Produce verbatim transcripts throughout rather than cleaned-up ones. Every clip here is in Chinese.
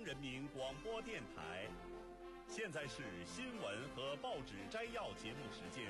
央人民广播电台。现在是新闻和报纸摘要节目时间。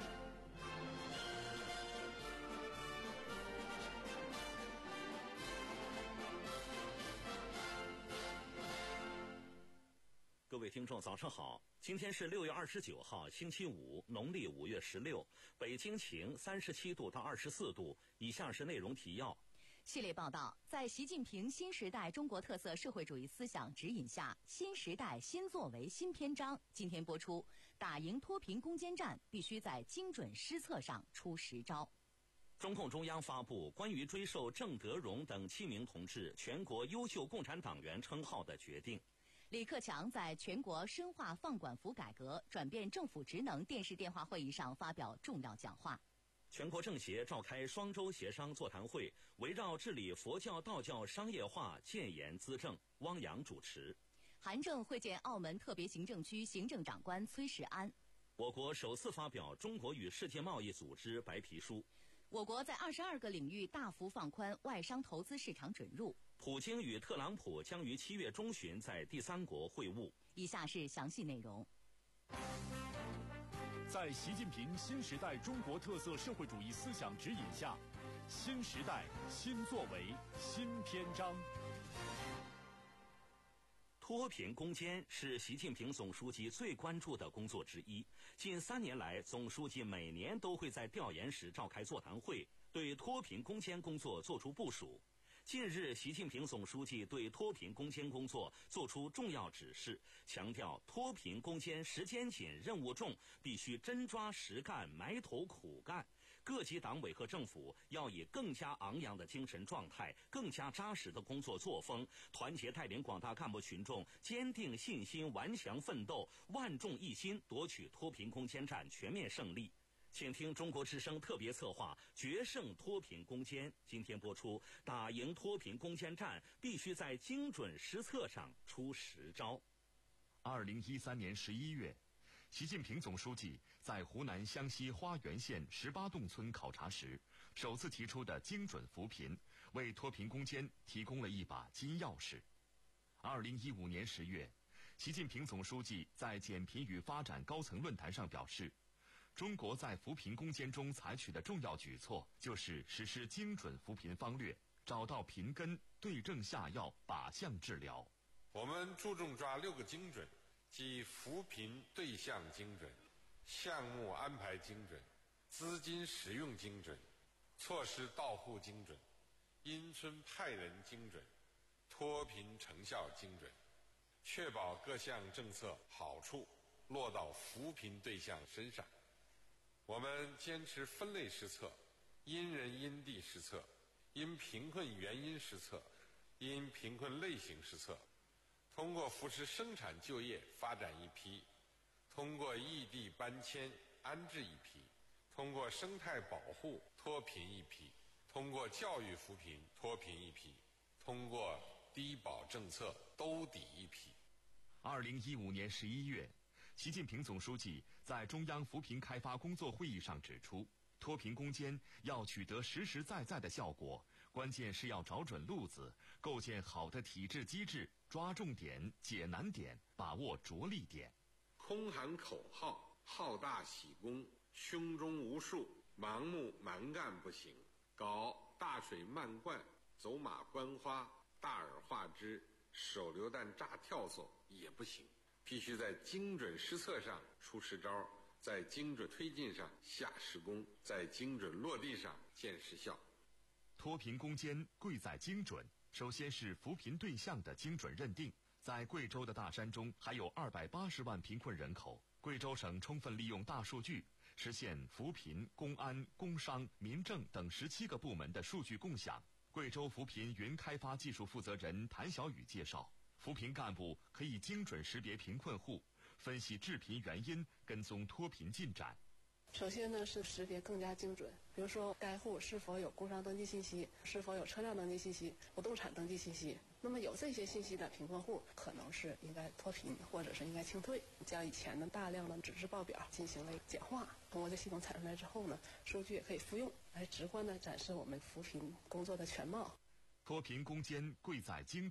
各位听众早上好，今天是六月二十九号星期五，农历五月十六，北京晴，三十七度到二十四度。以下是内容提要。 系列报道，在习近平新时代中国特色社会主义思想指引下，新时代新作为新篇章今天播出。打赢脱贫攻坚战，必须在精准施策上出实招。 中共中央发布关于追授郑德荣等七名同志全国优秀共产党员称号的决定。 李克强在全国深化放管服改革、转变政府职能电视电话会议上发表重要讲话。 全国政协召开双周协商座谈会，围绕治理佛教道教商业化建言资政，汪洋主持。 韩正会见澳门特别行政区行政长官崔世安。 我国首次发表中国与世界贸易组织白皮书。 我国在二十二个领域大幅放宽外商投资市场准入。 普京与特朗普将于七月中旬在第三国会晤。 以下是详细内容。 在习近平新时代中国特色社会主义思想指引下，新时代新作为新篇章。 脱贫攻坚是习近平总书记最关注的工作之一。近三年来，总书记每年都会在调研时召开座谈会，对脱贫攻坚工作作出部署。近日，习近平总书记对脱贫攻坚工作作出重要指示，强调脱贫攻坚时间紧、任务重，必须真抓实干、埋头苦干。各级党委和政府要以更加昂扬的精神状态、更加扎实的工作作风，团结带领广大干部群众，坚定信心、顽强奋斗，万众一心，夺取脱贫攻坚战全面胜利。请听中国之声特别策划《决胜脱贫攻坚》，今天播出。打赢脱贫攻坚战，必须在精准施策上出实招。 二零一三年十一月，习近平总书记在湖南湘西花园县十八洞村考察时，首次提出的精准扶贫，为脱贫攻坚提供了一把金钥匙。二零一五年十月，习近平总书记在减贫与发展高层论坛上表示，中国在扶贫攻坚中采取的重要举措，就是实施精准扶贫方略，找到贫根，对症下药，靶向治疗。 我们注重抓六个精准，即扶贫对象精准、项目安排精准、资金使用精准、措施到户精准、因村派人精准、脱贫成效精准，确保各项政策好处落到扶贫对象身上。我们坚持分类施策，因人因地施策，因贫困原因施策，因贫困类型施策。通过扶持生产就业发展一批，通过异地搬迁安置一批，通过生态保护脱贫一批，通过教育扶贫脱贫一批，通过低保政策兜底一批。 二零一五年十一月，习近平总书记在中央扶贫开发工作会议上指出，脱贫攻坚要取得实实在在的效果，关键是要找准路子，构建好的体制机制，抓重点、解难点，把握着力点。 空喊口号、好大喜功、胸中无数、盲目蛮干不行，搞大水漫灌、走马观花、大而化之、手榴弹炸跳蚤也不行。必须在精准施策上出实招，在精准推进上下实功，在精准落地上见实效。 脱贫攻坚贵在精准，首先是扶贫对象的精准认定。在贵州的大山中，还有二百八十万贫困人口。贵州省充分利用大数据，实现扶贫、公安、工商、民政等十七个部门的数据共享。贵州扶贫云开发技术负责人谭小雨介绍，扶贫干部可以精准识别贫困户，分析致贫原因，跟踪脱贫进展。 首先呢是识别更加精准，比如说该户是否有工商登记信息，是否有车辆登记信息、不动产登记信息。那么有这些信息的贫困户，可能是应该脱贫，或者是应该清退，将以前的大量的纸质报表进行了简化。通过这系统产出来之后呢，数据也可以复用，来直观的展示我们扶贫工作的全貌。 脱贫攻坚贵在精准，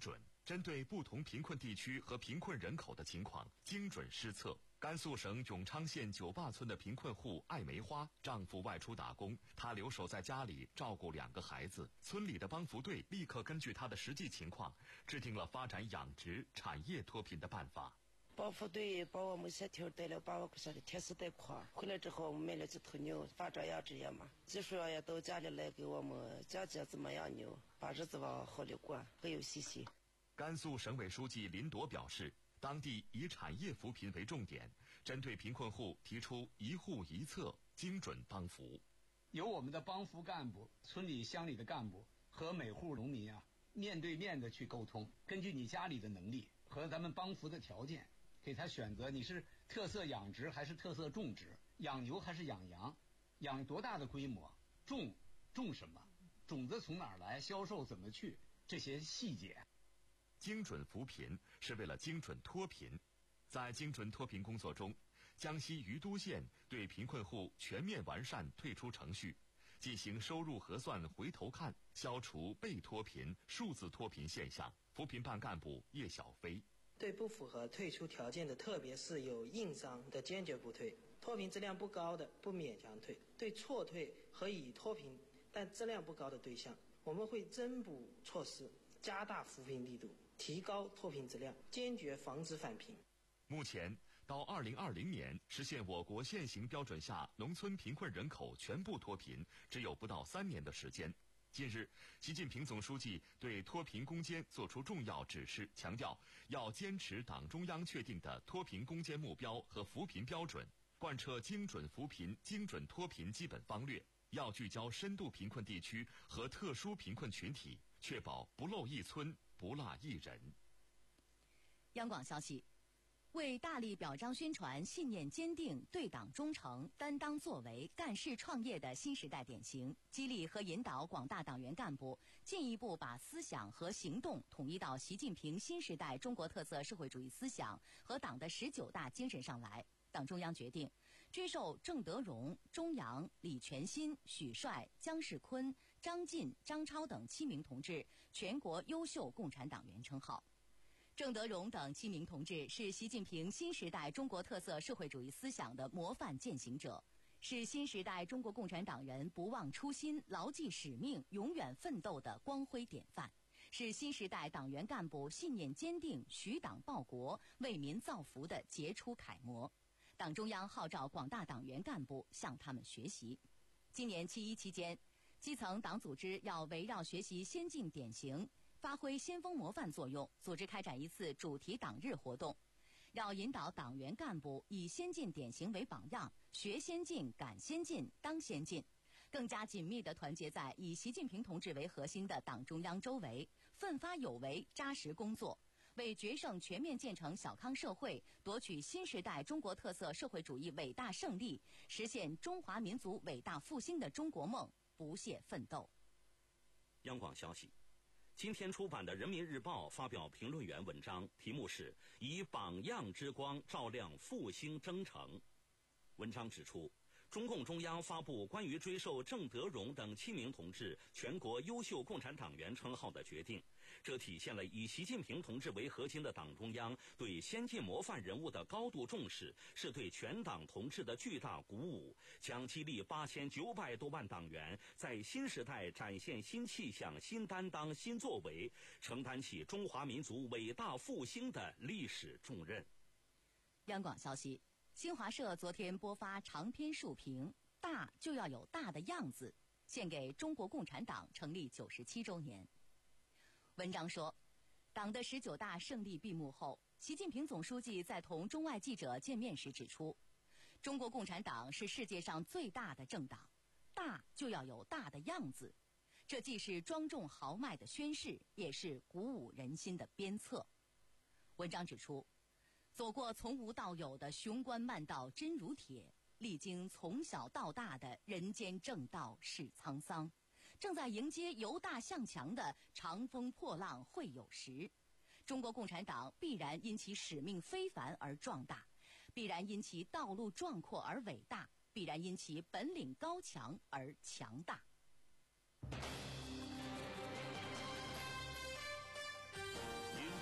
针对不同贫困地区和贫困人口的情况，精准施策。甘肃省永昌县九坝村的贫困户艾梅花，丈夫外出打工，她留守在家里照顾两个孩子。村里的帮扶队立刻根据她的实际情况，制定了发展养殖、产业脱贫的办法。 帮扶队把我们小条带了八万块钱的铁丝带筐，回来之后我们买了几头牛，发展养殖业嘛，技术也到家里来给我们讲解怎么养牛，把日子往好里过，很有信心。 甘肃省委书记林铎表示，当地以产业扶贫为重点，针对贫困户提出一户一策，精准帮扶。 由我们的帮扶干部、村里乡里的干部和每户农民啊，面对面的去沟通，根据你家里的能力和咱们帮扶的条件，给他选择你是特色养殖还是特色种植，养牛还是养羊，养多大的规模，种种什么，种子从哪儿来，销售怎么去，这些细节。 精准扶贫是为了精准脱贫。在精准脱贫工作中，江西于都县对贫困户全面完善退出程序，进行收入核算回头看，消除被脱贫、数字脱贫现象。扶贫办干部叶小飞： 对不符合退出条件的，特别是有硬伤的，坚决不退；脱贫质量不高的，不勉强退。对错退和已脱贫但质量不高的对象，我们会增补措施，加大扶贫力度，提高脱贫质量，坚决防止返贫。 目前到二零二零年，实现我国现行标准下农村贫困人口全部脱贫，只有不到三年的时间。近日，习近平总书记对脱贫攻坚作出重要指示，强调要坚持党中央确定的脱贫攻坚目标和扶贫标准，贯彻精准扶贫、精准脱贫基本方略，要聚焦深度贫困地区和特殊贫困群体，确保不漏一村、不落一人。 央广消息，为大力表彰宣传信念坚定、对党忠诚、担当作为、干事创业的新时代典型，激励和引导广大党员干部进一步把思想和行动统一到习近平新时代中国特色社会主义思想和党的十九大精神上来，党中央决定追授郑德荣、钟扬、李全新、许帅、姜世坤、张晋、张超等七名同志全国优秀共产党员称号。郑德荣等七名同志是习近平新时代中国特色社会主义思想的模范践行者，是新时代中国共产党人不忘初心、牢记使命、永远奋斗的光辉典范，是新时代党员干部信念坚定、许党报国、为民造福的杰出楷模。党中央号召广大党员干部向他们学习。今年七一期间，基层党组织要围绕学习先进典型，发挥先锋模范作用，组织开展一次主题党日活动，要引导党员干部以先进典型为榜样，学先进、赶先进、当先进，更加紧密地团结在以习近平同志为核心的党中央周围，奋发有为、扎实工作，为决胜全面建成小康社会、夺取新时代中国特色社会主义伟大胜利、实现中华民族伟大复兴的中国梦不懈奋斗。 央广消息，今天出版的《人民日报》发表评论员文章，题目是“以榜样之光照亮复兴征程”。文章指出，中共中央发布关于追授郑德荣等七名同志全国优秀共产党员称号的决定，这体现了以习近平同志为核心的党中央对先进模范人物的高度重视，是对全党同志的巨大鼓舞，将激励八千九百多万党员在新时代展现新气象、新担当、新作为，承担起中华民族伟大复兴的历史重任。 央广消息，新华社昨天播发长篇述评，大就要有大的样子，献给中国共产党成立九十七周年。文章说，党的十九大胜利闭幕后，习近平总书记在同中外记者见面时指出，中国共产党是世界上最大的政党，大就要有大的样子，这既是庄重豪迈的宣誓，也是鼓舞人心的鞭策。文章指出，走过从无到有的雄关漫道真如铁，历经从小到大的人间正道是沧桑，正在迎接由大向强的长风破浪会有时。中国共产党必然因其使命非凡而壮大，必然因其道路壮阔而伟大，必然因其本领高强而强大。 您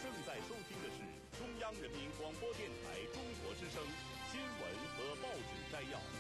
听广播电台中国之声新闻和报纸摘要。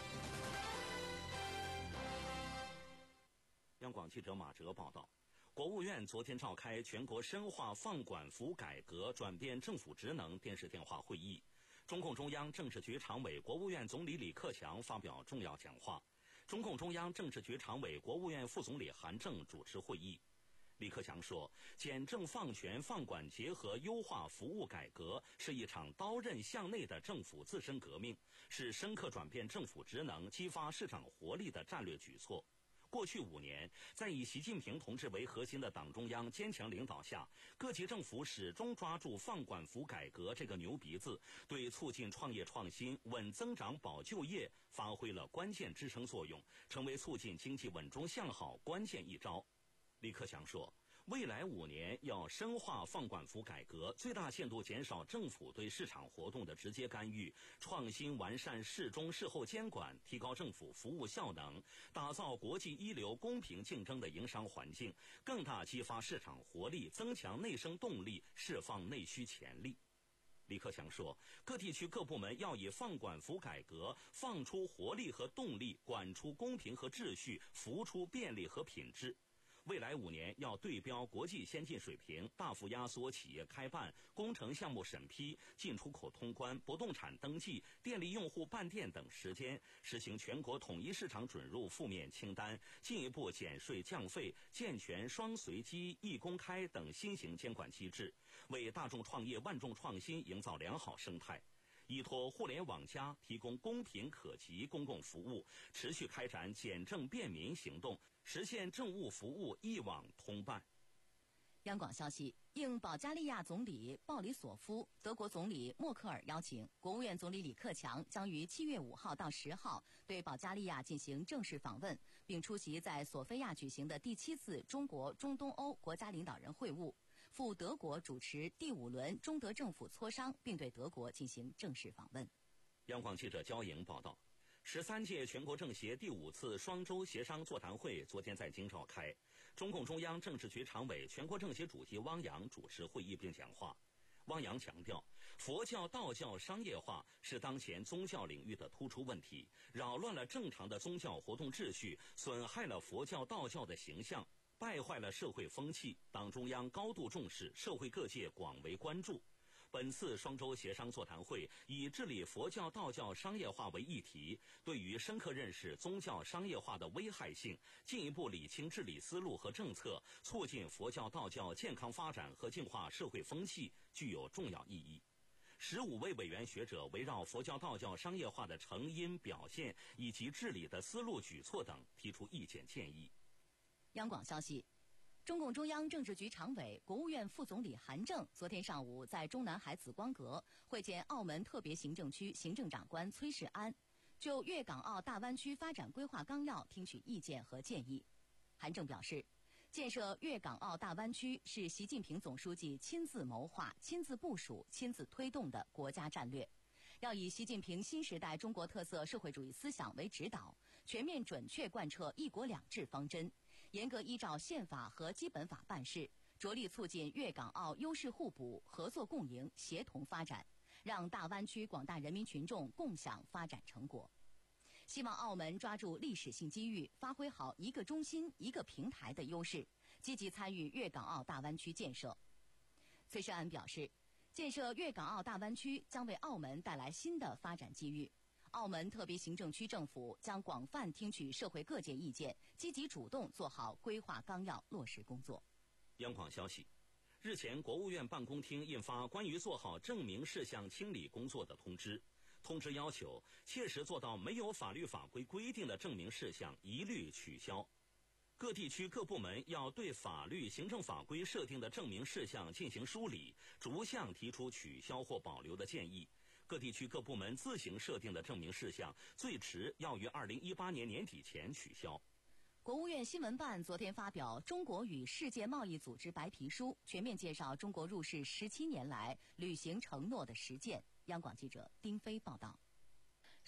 央广记者马哲报道，国务院昨天召开全国深化放管服改革转变政府职能电视电话会议，中共中央政治局常委、国务院总理李克强发表重要讲话，中共中央政治局常委、国务院副总理韩正主持会议。李克强说，简政放权、放管结合优化服务改革是一场刀刃向内的政府自身革命，是深刻转变政府职能、激发市场活力的战略举措。过去五年，在以习近平同志为核心的党中央坚强领导下，各级政府始终抓住放管服改革这个牛鼻子，对促进创业创新、稳增长、保就业发挥了关键支撑作用，成为促进经济稳中向好关键一招。李克强说，未来五年要深化放管服改革，最大限度减少政府对市场活动的直接干预，创新完善事中事后监管，提高政府服务效能，打造国际一流公平竞争的营商环境，更大激发市场活力，增强内生动力，释放内需潜力。李克强说，各地区各部门要以放管服改革放出活力和动力，管出公平和秩序，扶出便利和品质。未来五年要对标国际先进水平，大幅压缩企业开办、工程项目审批、进出口通关、不动产登记、电力用户办电等时间，实行全国统一市场准入负面清单，进一步减税降费，健全双随机、一公开等新型监管机制，为大众创业、万众创新营造良好生态。依托互联网加提供公平可及公共服务，持续开展简政便民行动，实现政务服务一网通办。 央广消息，应保加利亚总理鲍里索夫、德国总理默克尔邀请，国务院总理李克强将于七月五号到十号对保加利亚进行正式访问，并出席在索菲亚举行的第七次中国中东欧国家领导人会晤，赴德国主持第五轮中德政府磋商，并对德国进行正式访问。 央广记者焦莹报道，十三届全国政协第五次双周协商座谈会昨天在京召开，中共中央政治局常委、全国政协主席汪洋主持会议并讲话。汪洋强调，佛教、道教商业化是当前宗教领域的突出问题，扰乱了正常的宗教活动秩序，损害了佛教、道教的形象，败坏了社会风气，党中央高度重视，社会各界广为关注。本次双周协商座谈会以治理佛教、道教商业化为议题，对于深刻认识宗教商业化的危害性，进一步理清治理思路和政策，促进佛教、道教健康发展和净化社会风气，具有重要意义。十五位委员学者围绕佛教、道教商业化的成因、表现以及治理的思路、举措等提出意见建议。 央广消息，中共中央政治局常委、国务院副总理韩正昨天上午在中南海紫光阁会见澳门特别行政区行政长官崔世安，就粤港澳大湾区发展规划纲要听取意见和建议。韩正表示，建设粤港澳大湾区是习近平总书记亲自谋划、亲自部署、亲自推动的国家战略，要以习近平新时代中国特色社会主义思想为指导，全面准确贯彻一国两制方针，严格依照宪法和基本法办事，着力促进粤港澳优势互补、合作共赢、协同发展，让大湾区广大人民群众共享发展成果。希望澳门抓住历史性机遇，发挥好一个中心、一个平台的优势，积极参与粤港澳大湾区建设。崔世安表示，建设粤港澳大湾区将为澳门带来新的发展机遇。澳门特别行政区政府将广泛听取社会各界意见，积极主动做好规划纲要落实工作。 央广消息，日前国务院办公厅印发关于做好证明事项清理工作的通知，通知要求切实做到没有法律法规规定的证明事项一律取消。各地区各部门要对法律、行政法规设定的证明事项进行梳理，逐项提出取消或保留的建议。各地区各部门自行设定的证明事项，最迟要于二零一八年年底前取消。 国务院新闻办昨天发表《中国与世界贸易组织白皮书》，全面介绍中国入世十七年来履行承诺的实践。央广记者丁飞报道。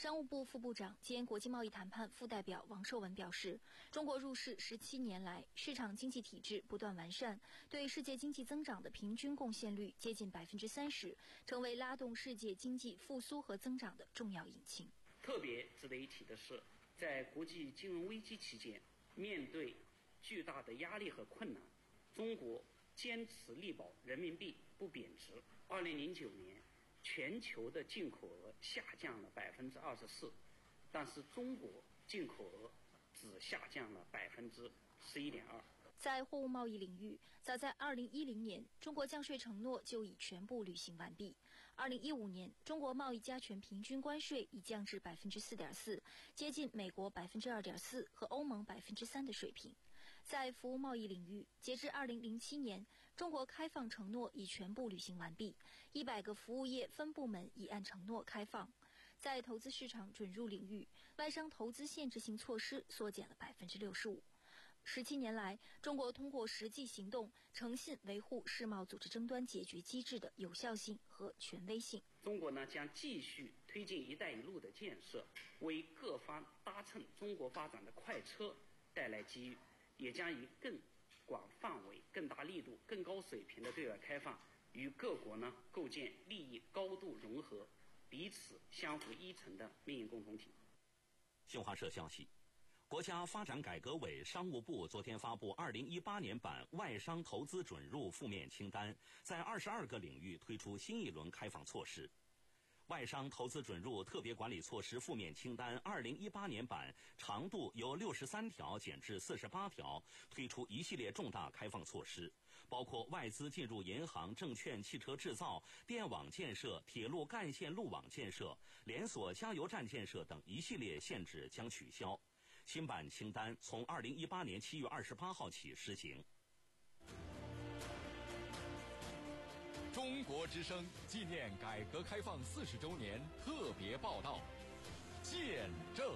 商务部副部长兼国际贸易谈判副代表王受文表示，中国入世十七年来，市场经济体制不断完善，对世界经济增长的平均贡献率接近百分之三十，成为拉动世界经济复苏和增长的重要引擎。 特别值得一提的是，在国际金融危机期间，面对巨大的压力和困难，中国坚持力保人民币不贬值。二零零九年，全球的进口额下降了百分之二十四，但是中国进口额只下降了百分之十一点二。 在货物贸易领域，早在二零一零年，中国降税承诺就已全部履行完毕。二零一五年，中国贸易加权平均关税已降至百分之四点四，接近美国百分之二点四和欧盟百分之三的水平。在服务贸易领域，截至二零零七年，中国开放承诺已全部履行完毕，一百个服务业分部门已按承诺开放。在投资市场准入领域，外商投资限制性措施缩减了百分之六十五。十七年来，中国通过实际行动，诚信维护世贸组织争端解决机制的有效性和权威性。 中国呢将继续推进“一带一路”的建设，为各方搭乘中国发展的快车带来机遇，也将以更广范围、更大力度、更高水平的对外开放，与各国呢构建利益高度融合、彼此相互依存的命运共同体。 新华社消息，国家发展改革委、商务部昨天发布二零一八年版外商投资准入负面清单，在二十二个领域推出新一轮开放措施。外商投资准入特别管理措施负面清单二零一八年版长度由六十三条减至四十八条，推出一系列重大开放措施，包括外资进入银行、证券、汽车制造、电网建设、铁路干线路网建设、连锁加油站建设等一系列限制将取消。新版清单从二零一八年七月二十八号起施行。 中国之声纪念改革开放四十周年特别报道，见证。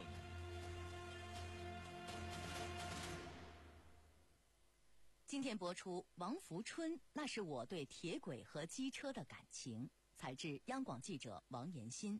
今天播出王福春，那是我对铁轨和机车的感情。采自央广记者王延新。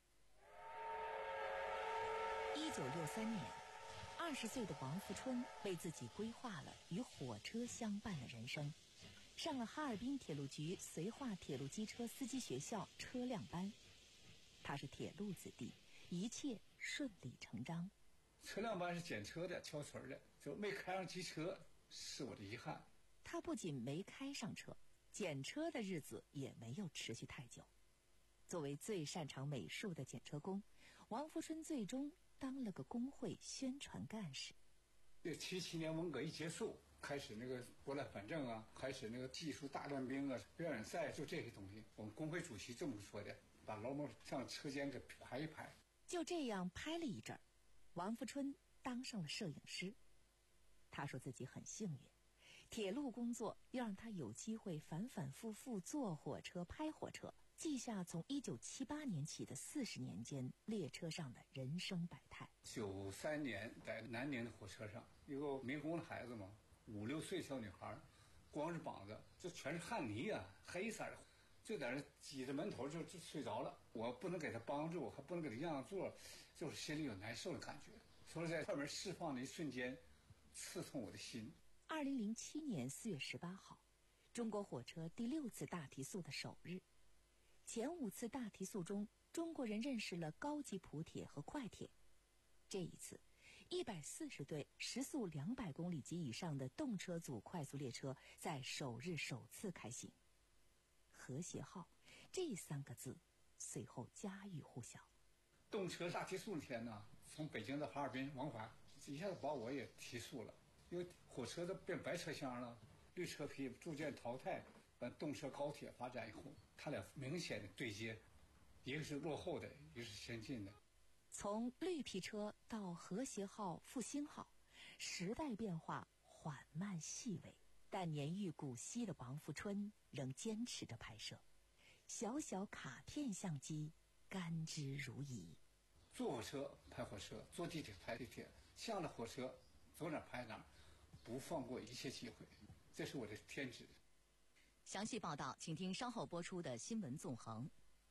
一九六三年，二十岁的王福春为自己规划了与火车相伴的人生，上了哈尔滨铁路局绥化铁路机车司机学校车辆班。他是铁路子弟，一切顺理成章。 车辆班是检车的、敲锤的，就没开上机车是我的遗憾。 他不仅没开上车，检车的日子也没有持续太久。作为最擅长美术的检车工，王福春最终当了个工会宣传干事。 这七七年文革一结束，开始那个拨乱反正啊，开始那个技术大练兵啊，表演赛，就这些东西。我们工会主席这么说的，把劳模上车间给排一排。 就这样拍了一阵儿，王福春当上了摄影师。他说自己很幸运，铁路工作又让他有机会反反复复坐火车、拍火车，记下从一九七八年起的四十年间列车上的人生百态。 九三年在南宁的火车上，一个民工的孩子嘛，五六岁小女孩，光着膀子，这全是汗泥啊，黑色的，就在那挤着门头就就睡着了。我不能给他帮助，还不能给他让让座，就是心里有难受的感觉。所以在快门释放的一瞬间，刺痛我的心。 二零零七年四月十八号，中国火车第六次大提速的首日。前五次大提速中，中国人认识了高级普铁和快铁。这一次，一百四十对时速两百公里及以上的动车组快速列车在首日首次开行。和谐号这三个字随后家喻户晓。 动车大提速那天呢，从北京到哈尔滨往返，一下子把我也提速了，因为火车都变白车厢了，绿车可以逐渐淘汰。但动车高铁发展以后，它俩明显的对接，一个是落后的，一个是先进的。 从绿皮车到和谐号、复兴号，时代变化缓慢细微，但年逾古稀的王福春仍坚持着拍摄，小小卡片相机甘之如饴。 坐火车拍火车，坐地铁拍地铁，下了火车走哪拍哪，不放过一切机会，这是我的天职。 详细报道，请听稍后播出的新闻纵横。 中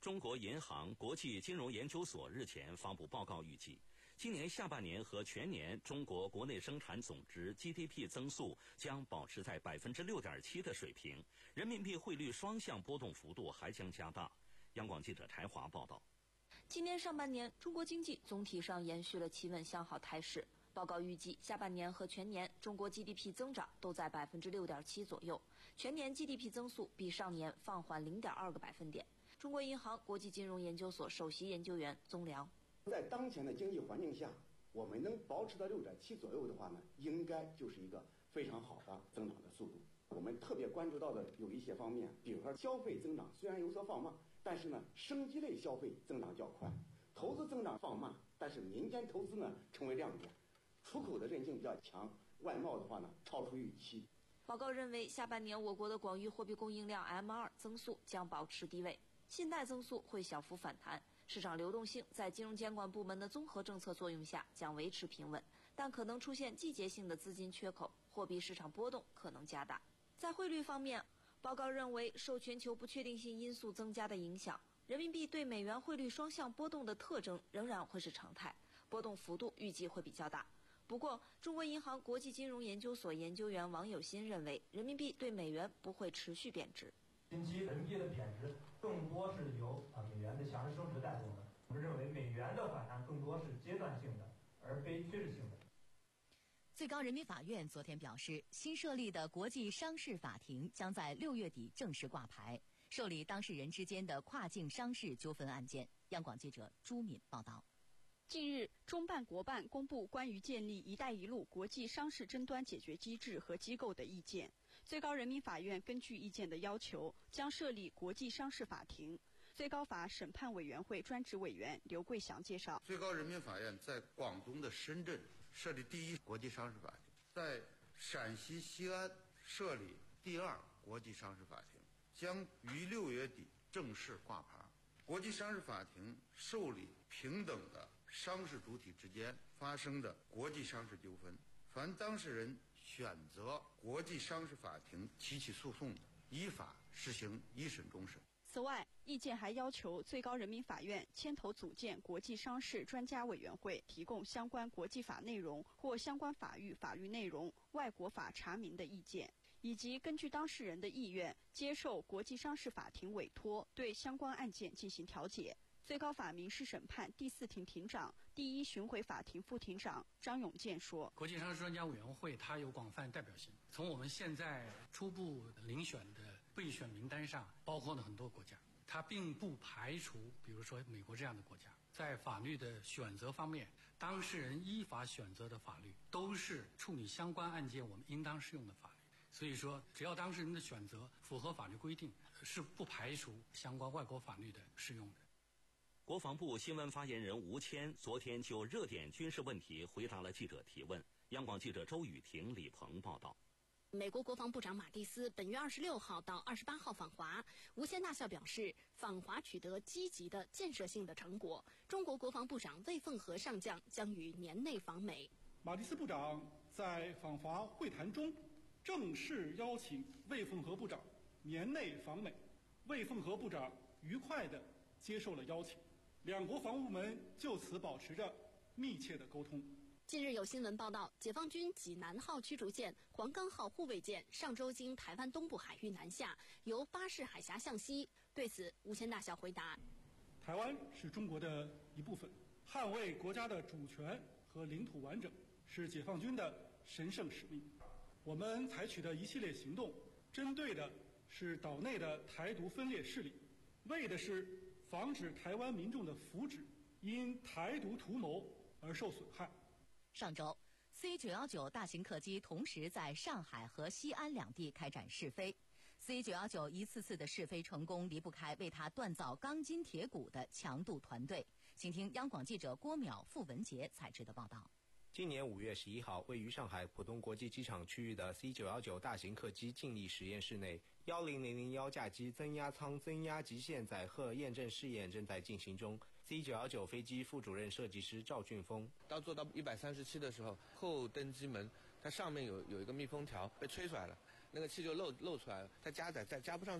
中国银行国际金融研究所日前发布报告，预计今年下半年和全年中国国内生产总值 G D P 增速将保持在 百分之六点七 的水平，人民币汇率双向波动幅度还将加大。央广记者柴华报道。 今年上半年，中国经济总体上延续了企稳向好态势。报告预计，下半年和全年中国 G D P 增长都在 百分之六点七 左右，全年 G D P 增速比上年放缓 零点二 个百分点。中国银行国际金融研究所首席研究员宗良， 在当前的经济环境下，我们能保持到 六点七 左右的话呢，应该就是一个非常好的增长的速度。我们特别关注到的有一些方面，比如说消费增长虽然有所放慢，但是呢，生机类消费增长较快，投资增长放慢，但是民间投资呢成为亮点，出口的韧性比较强，外贸的话呢超出预期。 报告认为，下半年我国的广域货币供应量 M 二 增速将保持低位，信贷增速会小幅反弹，市场流动性在金融监管部门的综合政策作用下将维持平稳，但可能出现季节性的资金缺口，货币市场波动可能加大。在汇率方面，报告认为，受全球不确定性因素增加的影响，人民币对美元汇率双向波动的特征仍然会是常态，波动幅度预计会比较大。不过，中国银行国际金融研究所研究员王有新认为，人民币对美元不会持续贬值。 近期人民币的贬值更多是由啊美元的强势升值带动的。我们认为美元的反弹更多是阶段性的，而非趋势性的。 最高人民法院昨天表示，新设立的国际商事法庭将在六月底正式挂牌，受理当事人之间的跨境商事纠纷案件。央广记者朱敏报道。 近日，中办国办公布关于建立“一带一路”国际商事争端解决机制和机构的意见。最高人民法院根据意见的要求，将设立国际商事法庭。最高法审判委员会专职委员刘桂祥介绍， 最高人民法院在广东的深圳设立第一国际商事法庭，在陕西西安设立第二国际商事法庭，将于六月底正式挂牌。国际商事法庭受理平等的商事主体之间发生的国际商事纠纷，凡当事人选择国际商事法庭提起诉讼的，依法实行一审终审。 此外，意见还要求最高人民法院牵头组建国际商事专家委员会，提供相关国际法内容或相关法律法律内容、外国法查明的意见，以及根据当事人的意愿，接受国际商事法庭委托，对相关案件进行调解。最高法民事审判第四庭庭长、第一巡回法庭副庭长张永健说：“ 国际商事专家委员会它有广泛代表性，从我们现在初步遴选的备选名单上，包括了很多国家，它并不排除，比如说美国这样的国家。在法律的选择方面，当事人依法选择的法律都是处理相关案件我们应当适用的法律。所以说，只要当事人的选择符合法律规定，是不排除相关外国法律的适用的。” 国防部新闻发言人吴谦昨天就热点军事问题回答了记者提问。央广记者周雨婷、李鹏报道。 美国国防部长马蒂斯本月二十六号到二十八号访华，吴谦大校表示，访华取得积极的建设性的成果。中国国防部长魏凤和上将将于年内访美。 马蒂斯部长在访华会谈中正式邀请魏凤和部长年内访美，魏凤和部长愉快地接受了邀请。两国防务部门就此保持着密切的沟通。 近日有新闻报道，解放军济南号驱逐舰、黄冈号护卫舰上周经台湾东部海域南下，由巴士海峡向西。对此，吴谦大校回答： 台湾是中国的一部分，捍卫国家的主权和领土完整是解放军的神圣使命。我们采取的一系列行动，针对的是岛内的台独分裂势力，为的是防止台湾民众的福祉因台独图谋而受损害。 上周 C 九一九 大型客机同时在上海和西安两地开展试飞， C 九一九 一次次的试飞成功离不开为它锻造钢筋铁骨的强度团队。请听央广记者郭淼、傅文杰采制的报道。 今年五月十一号，位于上海浦东国际机场区域的 C 九一九 大型客机静力实验室内，一零零零一架机增压舱增压极限载荷验证试验正在进行中。C 九一九 飞机副主任设计师赵俊峰， 当做到一百三十七的时候，后登机门它上面有有一个密封条被吹出来了，那个气就漏漏出来了，它加载再加不上去了，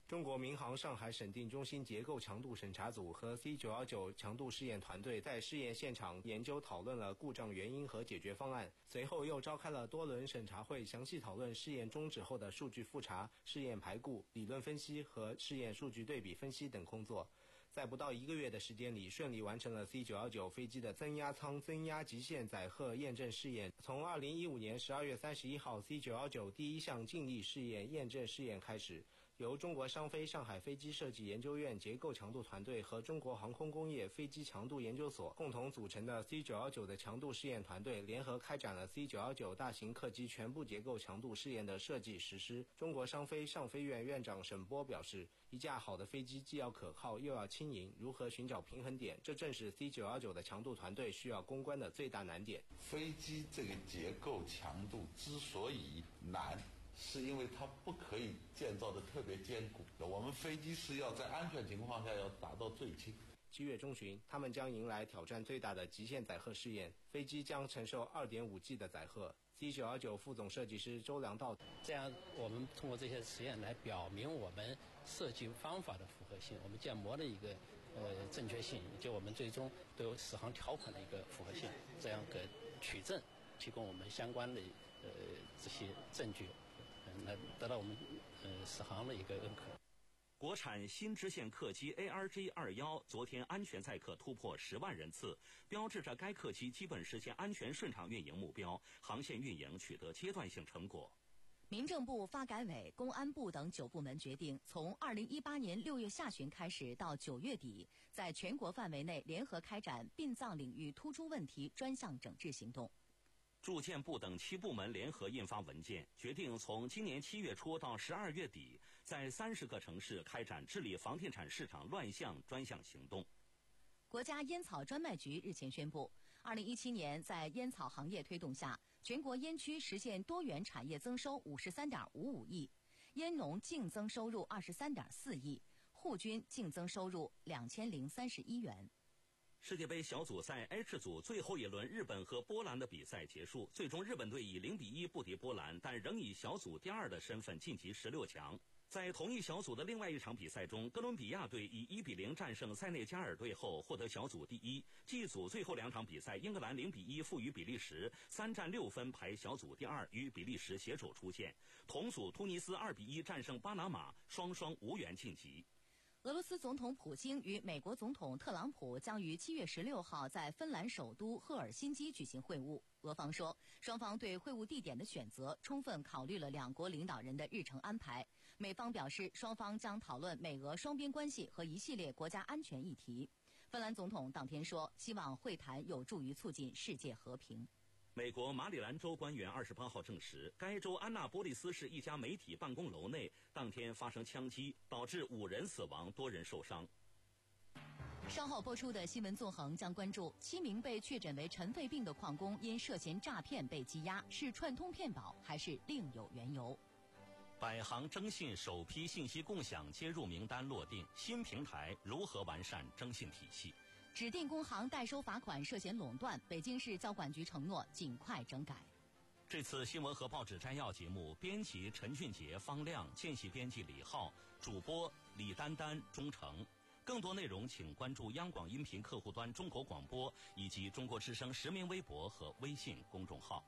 中国民航上海审定中心结构强度审查组和 C 九幺九强度试验团队在试验现场研究讨论了故障原因和解决方案，随后又召开了多轮审查会，详细讨论试验终止后的数据复查、试验排固、理论分析和试验数据对比分析等工作。在不到一个月的时间里，顺利完成了 C 九幺九飞机的增压舱增压极限载荷验证试验。从二零一五年十二月三十一号 C 九幺九第一项静力试验验证试验开始，由中国商飞上海飞机设计研究院结构强度团队和中国航空工业飞机强度研究所共同组成的 C 九幺九的强度试验团队，联合开展了 C 九幺九大型客机全部结构强度试验的设计实施。中国商飞上飞院院长沈波表示，一架好的飞机既要可靠又要轻盈，如何寻找平衡点，这正是 C 九幺九的强度团队需要攻关的最大难点。 飞机这个结构强度之所以难，是因为它不可以建造的特别坚固，我们飞机是要在安全情况下要达到最轻。 七月中旬，他们将迎来挑战最大的极限载荷试验，飞机将承受 二点五 G 的载荷。C 九幺九副总设计师周良道， 这样我们通过这些实验来表明我们设计方法的符合性，我们建模的一个呃正确性，以及我们最终对适航条款的一个符合性，这样给取证提供我们相关的呃这些证据，来得到我们呃适航的一个认可。 国产新支线客机 A R J 二十一昨天安全载客突破十万人次，标志着该客机基本实现安全顺畅运营目标，航线运营取得阶段性成果。 民政部、发改委、公安部等九部门决定，从二零一八年六月下旬开始到九月底，在全国范围内联合开展殡葬领域突出问题专项整治行动。 住建部等七部门联合印发文件，决定从今年七月初到十二月底，在三十个城市开展治理房地产市场乱象专项行动。 国家烟草专卖局日前宣布，二零一七年在烟草行业推动下，全国烟区实现多元产业增收五十三点五五亿，烟农净增收入二十三点四亿，户均净增收入两千零三十一元。 世界杯小组赛 H 组最后一轮，日本和波兰的比赛结束，最终日本队以零比一不敌波兰，但仍以小组第二的身份晋级十六强。在同一小组的另外一场比赛中，哥伦比亚队以一比零战胜塞内加尔队后获得小组第一。G 组最后两场比赛，英格兰零比一负于比利时，三战六分排小组第二，与比利时携手出线。同组突尼斯二比一战胜巴拿马，双双无缘晋级。 俄罗斯总统普京与美国总统特朗普将于七月十六号在芬兰首都赫尔辛基举行会晤。俄方说，双方对会晤地点的选择充分考虑了两国领导人的日程安排。美方表示，双方将讨论美俄双边关系和一系列国家安全议题。芬兰总统当天说，希望会谈有助于促进世界和平。 美国马里兰州官员二十八号证实，该州安纳波利斯市一家媒体办公楼内当天发生枪击，导致五人死亡，多人受伤。 稍后播出的新闻纵横将关注七名被确诊为尘肺病的矿工因涉嫌诈骗被羁押，是串通骗保还是另有缘由？ 百行征信首批信息共享接入名单落定，新平台如何完善征信体系？ 指定工行代收罚款涉嫌垄断，北京市交管局承诺尽快整改。 这次新闻和报纸摘要节目，编辑陈俊杰、方亮，见习编辑李浩，主播李丹丹、钟诚。更多内容请关注央广音频客户端中国广播以及中国之声实名微博和微信公众号。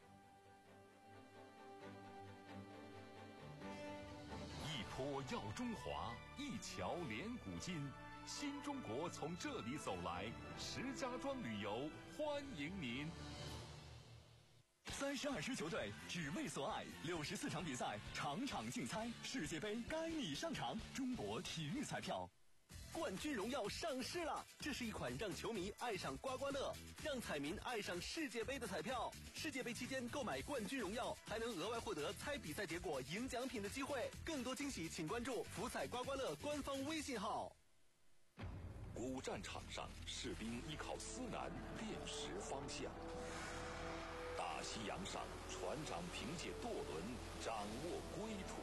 一坡耀中华，一桥连古今。新中国从这里走来，石家庄旅游欢迎您。三十二支球队只为所爱，六十四场比赛，场场竞猜，世界杯该你上场。中国体育彩票。 冠军荣耀上市了，这是一款让球迷爱上刮刮乐，让彩民爱上世界杯的彩票。世界杯期间购买冠军荣耀，还能额外获得猜比赛结果赢奖品的机会。更多惊喜，请关注福彩刮刮乐官方微信号。 古战场上，士兵依靠思南辨识方向；大西洋上，船长凭借舵轮掌握归途。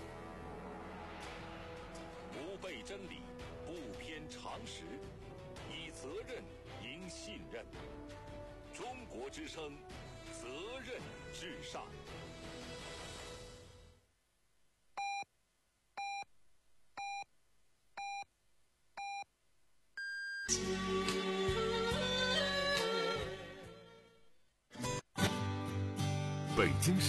不背真理，不偏常识，以责任赢信任。中国之声，责任至上。 北京市